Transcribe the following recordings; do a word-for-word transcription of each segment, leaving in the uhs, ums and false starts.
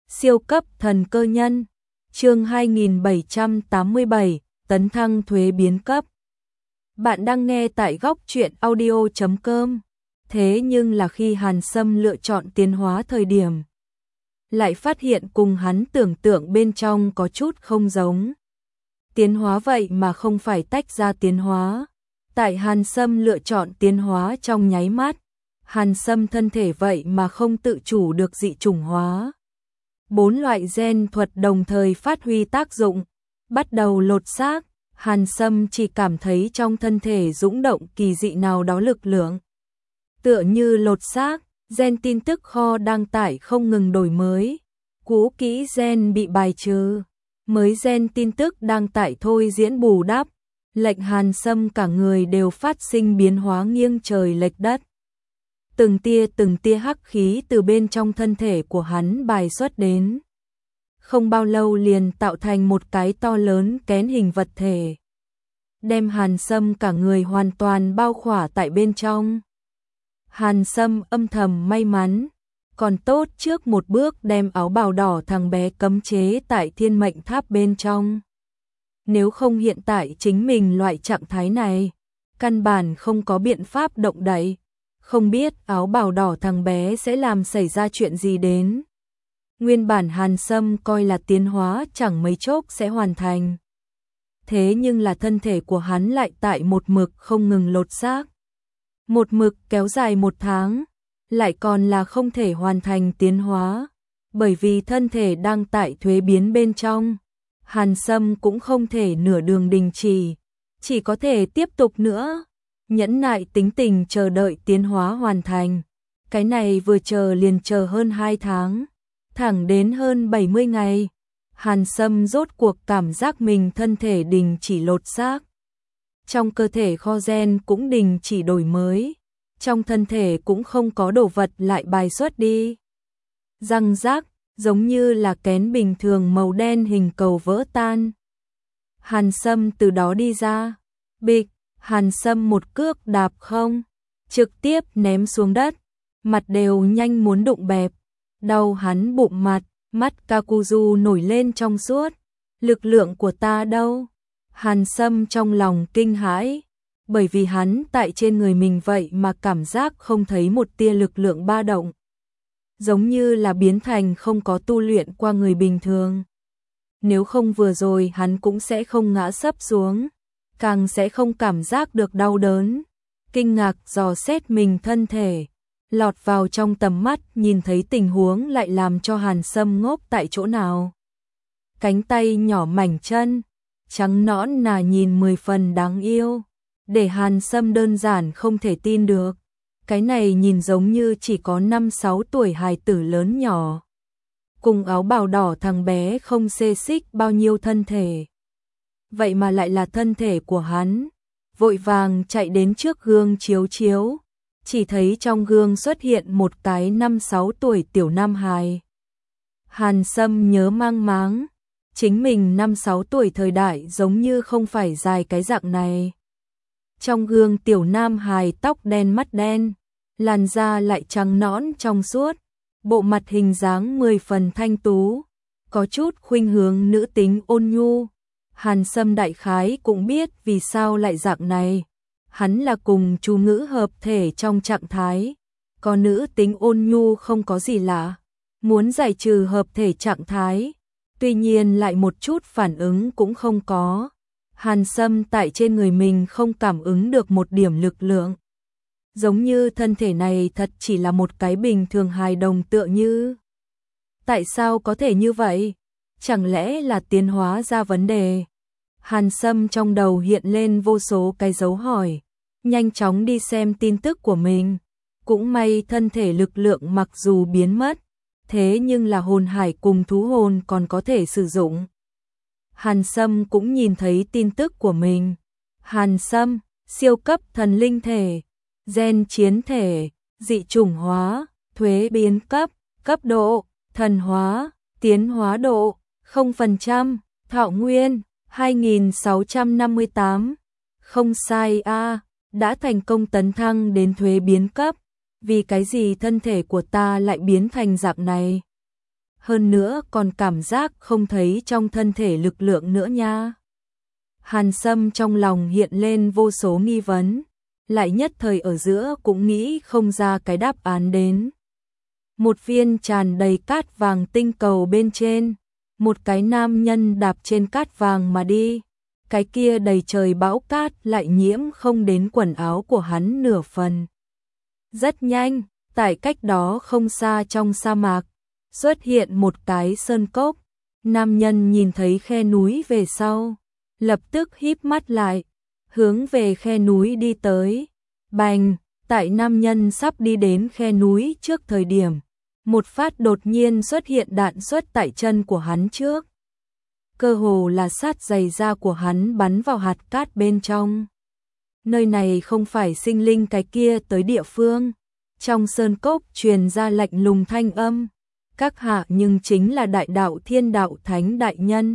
Siêu cấp thần cơ nhân, chương hai nghìn bảy trăm tám mươi bảy, tấn thăng thuế biến cấp. Bạn đang nghe tại góc truyện audio chấm com. Thế nhưng là khi Hàn Sâm lựa chọn tiến hóa thời điểm, lại phát hiện cùng hắn tưởng tượng bên trong có chút không giống. Tiến hóa vậy mà không phải tách ra tiến hóa. Tại Hàn Sâm lựa chọn tiến hóa trong nháy mắt, Hàn Sâm thân thể vậy mà không tự chủ được dị chủng hóa. Bốn loại gen thuật đồng thời phát huy tác dụng, bắt đầu lột xác. Hàn Sâm chỉ cảm thấy trong thân thể dũng động kỳ dị nào đó lực lượng. Tựa như lột xác, gen tin tức kho đăng tải không ngừng đổi mới. Cũ kỹ gen bị bài trừ, mới gen tin tức đăng tải thôi diễn bù đắp. Lệnh Hàn Sâm cả người đều phát sinh biến hóa nghiêng trời lệch đất. Từng tia từng tia hắc khí từ bên trong thân thể của hắn bài xuất đến. Không bao lâu liền tạo thành một cái to lớn kén hình vật thể, đem Hàn Sâm cả người hoàn toàn bao khỏa tại bên trong. Hàn Sâm âm thầm may mắn, còn tốt trước một bước đem áo bào đỏ thằng bé cấm chế tại thiên mệnh tháp bên trong. Nếu không hiện tại chính mình loại trạng thái này, căn bản không có biện pháp động đậy. Không biết áo bào đỏ thằng bé sẽ làm xảy ra chuyện gì đến. Nguyên bản Hàn Sâm coi là tiến hóa chẳng mấy chốc sẽ hoàn thành. Thế nhưng là thân thể của hắn lại tại một mực không ngừng lột xác. Một mực kéo dài một tháng, lại còn là không thể hoàn thành tiến hóa. Bởi vì thân thể đang tại thuế biến bên trong, Hàn Sâm cũng không thể nửa đường đình chỉ, chỉ có thể tiếp tục nữa. Nhẫn nại tính tình chờ đợi tiến hóa hoàn thành. Cái này vừa chờ liền chờ hơn hai tháng, thẳng đến hơn bảy mươi ngày. Hàn Sâm rốt cuộc cảm giác mình thân thể đình chỉ lột xác. Trong cơ thể kho gen cũng đình chỉ đổi mới. Trong thân thể cũng không có đồ vật lại bài xuất đi. Răng rác, giống như là kén bình thường màu đen hình cầu vỡ tan. Hàn Sâm từ đó đi ra. Bịch, Hàn Sâm một cước đạp không, trực tiếp ném xuống đất, mặt đều nhanh muốn đụng bẹp. Đau hắn bụng mặt, mắt Kakuzu nổi lên trong suốt. Lực lượng của ta đâu? Hàn Sâm trong lòng kinh hãi, bởi vì hắn tại trên người mình vậy mà cảm giác không thấy một tia lực lượng ba động. Giống như là biến thành không có tu luyện qua người bình thường. Nếu không vừa rồi hắn cũng sẽ không ngã sấp xuống, càng sẽ không cảm giác được đau đớn. Kinh ngạc dò xét mình thân thể, lọt vào trong tầm mắt nhìn thấy tình huống lại làm cho Hàn Sâm ngốc tại chỗ nào. Cánh tay nhỏ mảnh chân, trắng nõn nà nhìn mười phần đáng yêu, để Hàn Sâm đơn giản không thể tin được. Cái này nhìn giống như chỉ có năm sáu tuổi hài tử lớn nhỏ. Cùng áo bào đỏ thằng bé không xê xích bao nhiêu thân thể. Vậy mà lại là thân thể của hắn. Vội vàng chạy đến trước gương chiếu chiếu, chỉ thấy trong gương xuất hiện một cái năm sáu tuổi tiểu nam hài. Hàn Sâm nhớ mang máng, chính mình năm sáu tuổi thời đại giống như không phải dài cái dạng này. Trong gương tiểu nam hài tóc đen mắt đen, làn da lại trắng nõn trong suốt, bộ mặt hình dáng mười phần thanh tú, có chút khuynh hướng nữ tính ôn nhu. Hàn Sâm đại khái cũng biết vì sao lại dạng này. Hắn là cùng chú ngữ hợp thể trong trạng thái. Có nữ tính ôn nhu không có gì lạ. Muốn giải trừ hợp thể trạng thái, tuy nhiên lại một chút phản ứng cũng không có. Hàn Sâm tại trên người mình không cảm ứng được một điểm lực lượng. Giống như thân thể này thật chỉ là một cái bình thường hài đồng tựa như. Tại sao có thể như vậy? Chẳng lẽ là tiến hóa ra vấn đề? Hàn Sâm trong đầu hiện lên vô số cái dấu hỏi, nhanh chóng đi xem tin tức của mình. Cũng may thân thể lực lượng mặc dù biến mất, thế nhưng là hồn hải cùng thú hồn còn có thể sử dụng. Hàn Sâm cũng nhìn thấy tin tức của mình. Hàn Sâm, siêu cấp thần linh thể, gen chiến thể, dị chủng hóa, thuế biến cấp, cấp độ, thần hóa, tiến hóa độ, không phần trăm, thọ nguyên hai nghìn sáu trăm năm mươi tám. Không sai a, à, đã thành công tấn thăng đến thuế biến cấp. Vì cái gì thân thể của ta lại biến thành dạng này? hơn nữa còn cảm giác không thấy trong thân thể lực lượng nữa nha. Hàn Sâm trong lòng hiện lên vô số nghi vấn, lại nhất thời ở giữa cũng nghĩ không ra cái đáp án đến. Một viên tràn đầy cát vàng tinh cầu bên trên, một cái nam nhân đạp trên cát vàng mà đi, cái kia đầy trời bão cát lại nhiễm không đến quần áo của hắn nửa phần. Rất nhanh, tại cách đó không xa trong sa mạc, xuất hiện một cái sơn cốc, nam nhân nhìn thấy khe núi về sau, lập tức híp mắt lại, hướng về khe núi đi tới. Bành, tại nam nhân sắp đi đến khe núi trước thời điểm, một phát đột nhiên xuất hiện đạn xuất tại chân của hắn trước. Cơ hồ là sát giày da của hắn bắn vào hạt cát bên trong. Nơi này không phải sinh linh cái kia tới địa phương. Trong sơn cốc truyền ra lạnh lùng thanh âm. Các hạ nhưng chính là đại đạo thiên đạo thánh đại nhân.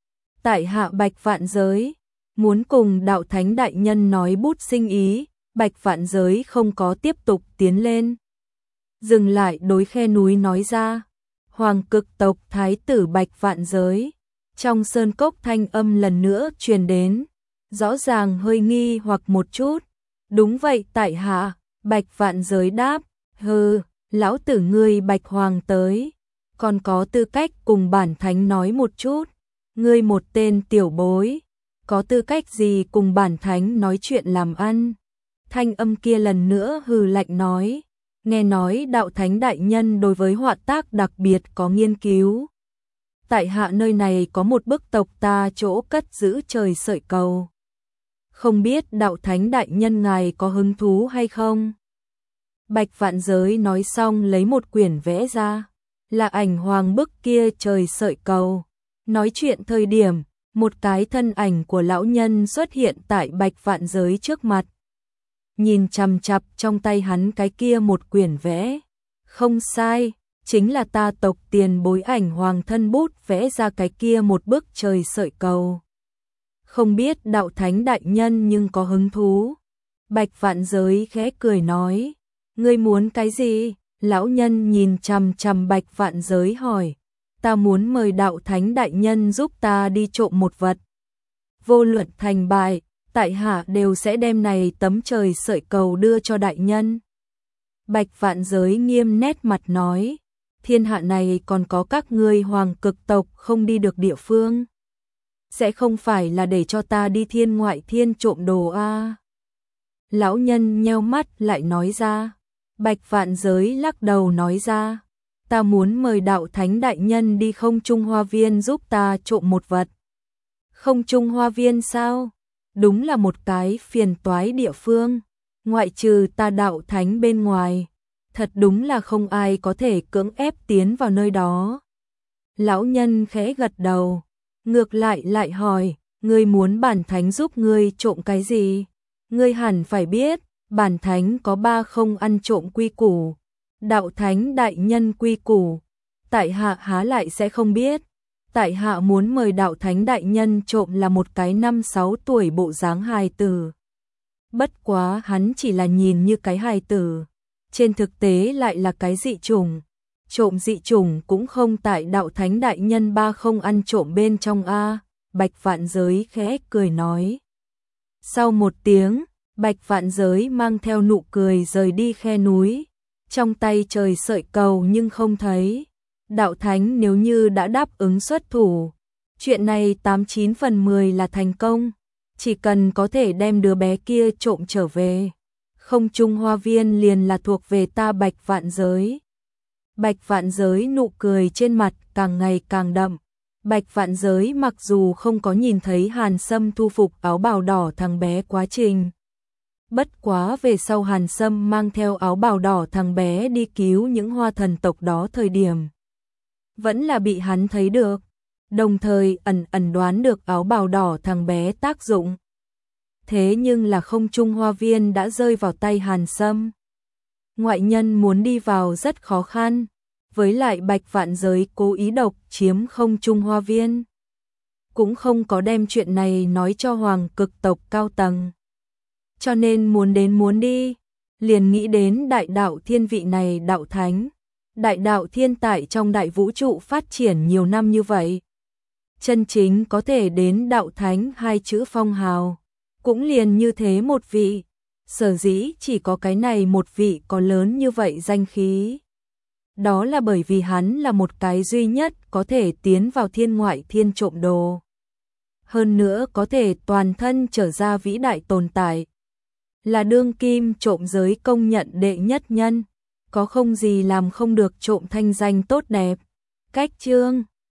Tại hạ Bạch Vạn Giới, muốn cùng đạo thánh đại nhân nói bút sinh ý, Bạch Vạn Giới không có tiếp tục tiến lên. Dừng lại đối khe núi nói ra, hoàng cực tộc thái tử Bạch Vạn Giới. Trong sơn cốc thanh âm lần nữa truyền đến, rõ ràng hơi nghi hoặc một chút. Đúng vậy tại hạ, Bạch Vạn Giới đáp, hừ, lão tử ngươi Bạch Hoàng tới, còn có tư cách cùng bản thánh nói một chút. Ngươi một tên tiểu bối, có tư cách gì cùng bản thánh nói chuyện làm ăn? Thanh âm kia lần nữa hừ lạnh nói, nghe nói đạo thánh đại nhân đối với họa tác đặc biệt có nghiên cứu. Tại hạ nơi này có một bức tộc ta chỗ cất giữ trời sợi cầu. Không biết đạo thánh đại nhân ngài có hứng thú hay không? Bạch Vạn Giới nói xong lấy một quyển vẽ ra, là ảnh hoàng bức kia trời sợi cầu. Nói chuyện thời điểm, một cái thân ảnh của lão nhân xuất hiện tại Bạch Vạn Giới trước mặt. Nhìn chằm chằm trong tay hắn cái kia một quyển vẽ. Không sai, chính là ta tộc tiền bối ảnh hoàng thân bút vẽ ra cái kia một bức trời sợi cầu. Không biết đạo thánh đại nhân nhưng có hứng thú. Bạch Vạn Giới khẽ cười nói, ngươi muốn cái gì? Lão nhân nhìn chằm chằm Bạch Vạn Giới hỏi, ta muốn mời đạo thánh đại nhân giúp ta đi trộm một vật. Vô luận thành bại, tại hạ đều sẽ đem này tấm trời sợi cầu đưa cho đại nhân. Bạch Vạn Giới nghiêm nét mặt nói, thiên hạ này còn có các ngươi hoàng cực tộc không đi được địa phương. Sẽ không phải là để cho ta đi thiên ngoại thiên trộm đồ a? À? Lão nhân nheo mắt lại nói ra. Bạch Vạn Giới lắc đầu nói ra, ta muốn mời đạo thánh đại nhân đi không trung hoa viên giúp ta trộm một vật. Không trung hoa viên sao? Đúng là một cái phiền toái địa phương, ngoại trừ ta đạo thánh bên ngoài, thật đúng là không ai có thể cưỡng ép tiến vào nơi đó. Lão nhân khẽ gật đầu, ngược lại lại hỏi, ngươi muốn bản thánh giúp ngươi trộm cái gì? Ngươi hẳn phải biết, bản thánh có ba không ăn trộm quy củ, đạo thánh đại nhân quy củ, tại hạ há lại sẽ không biết. Tại hạ muốn mời đạo thánh đại nhân trộm là một cái năm sáu tuổi bộ dáng hài tử. Bất quá hắn chỉ là nhìn như cái hài tử, trên thực tế lại là cái dị chủng. Trộm dị chủng cũng không tại đạo thánh đại nhân ba không ăn trộm bên trong a. Bạch Vạn Giới khẽ cười nói. Sau một tiếng, Bạch Vạn Giới mang theo nụ cười rời đi khe núi, trong tay trời sợi cầu nhưng không thấy. Đạo thánh nếu như đã đáp ứng xuất thủ, chuyện này tám chín phần mười là thành công, chỉ cần có thể đem đứa bé kia trộm trở về, không trung hoa viên liền là thuộc về ta Bạch Vạn Giới. Bạch Vạn Giới nụ cười trên mặt càng ngày càng đậm. Bạch Vạn Giới mặc dù không có nhìn thấy Hàn Sâm thu phục áo bào đỏ thằng bé quá trình. Bất quá về sau Hàn Sâm mang theo áo bào đỏ thằng bé đi cứu những hoa thần tộc đó thời điểm, vẫn là bị hắn thấy được, đồng thời ẩn ẩn đoán được áo bào đỏ thằng bé tác dụng. Thế nhưng là không trung hoa viên đã rơi vào tay Hàn Sâm. Ngoại nhân muốn đi vào rất khó khăn, với lại Bạch Vạn Giới cố ý độc chiếm không trung hoa viên, cũng không có đem chuyện này nói cho hoàng cực tộc cao tầng. Cho nên muốn đến muốn đi, liền nghĩ đến đại đạo thiên vị này đạo thánh. đại đạo thiên tài trong đại vũ trụ phát triển nhiều năm như vậy. Chân chính có thể đến đạo thánh hai chữ phong hào, cũng liền như thế một vị, sở dĩ chỉ có cái này một vị có lớn như vậy danh khí. Đó là bởi vì hắn là một cái duy nhất có thể tiến vào thiên ngoại thiên trộm đồ. Hơn nữa có thể toàn thân trở ra vĩ đại tồn tại. Là đương kim trộm giới công nhận đệ nhất nhân, có không gì làm không được trộm thanh danh tốt đẹp. Cách chương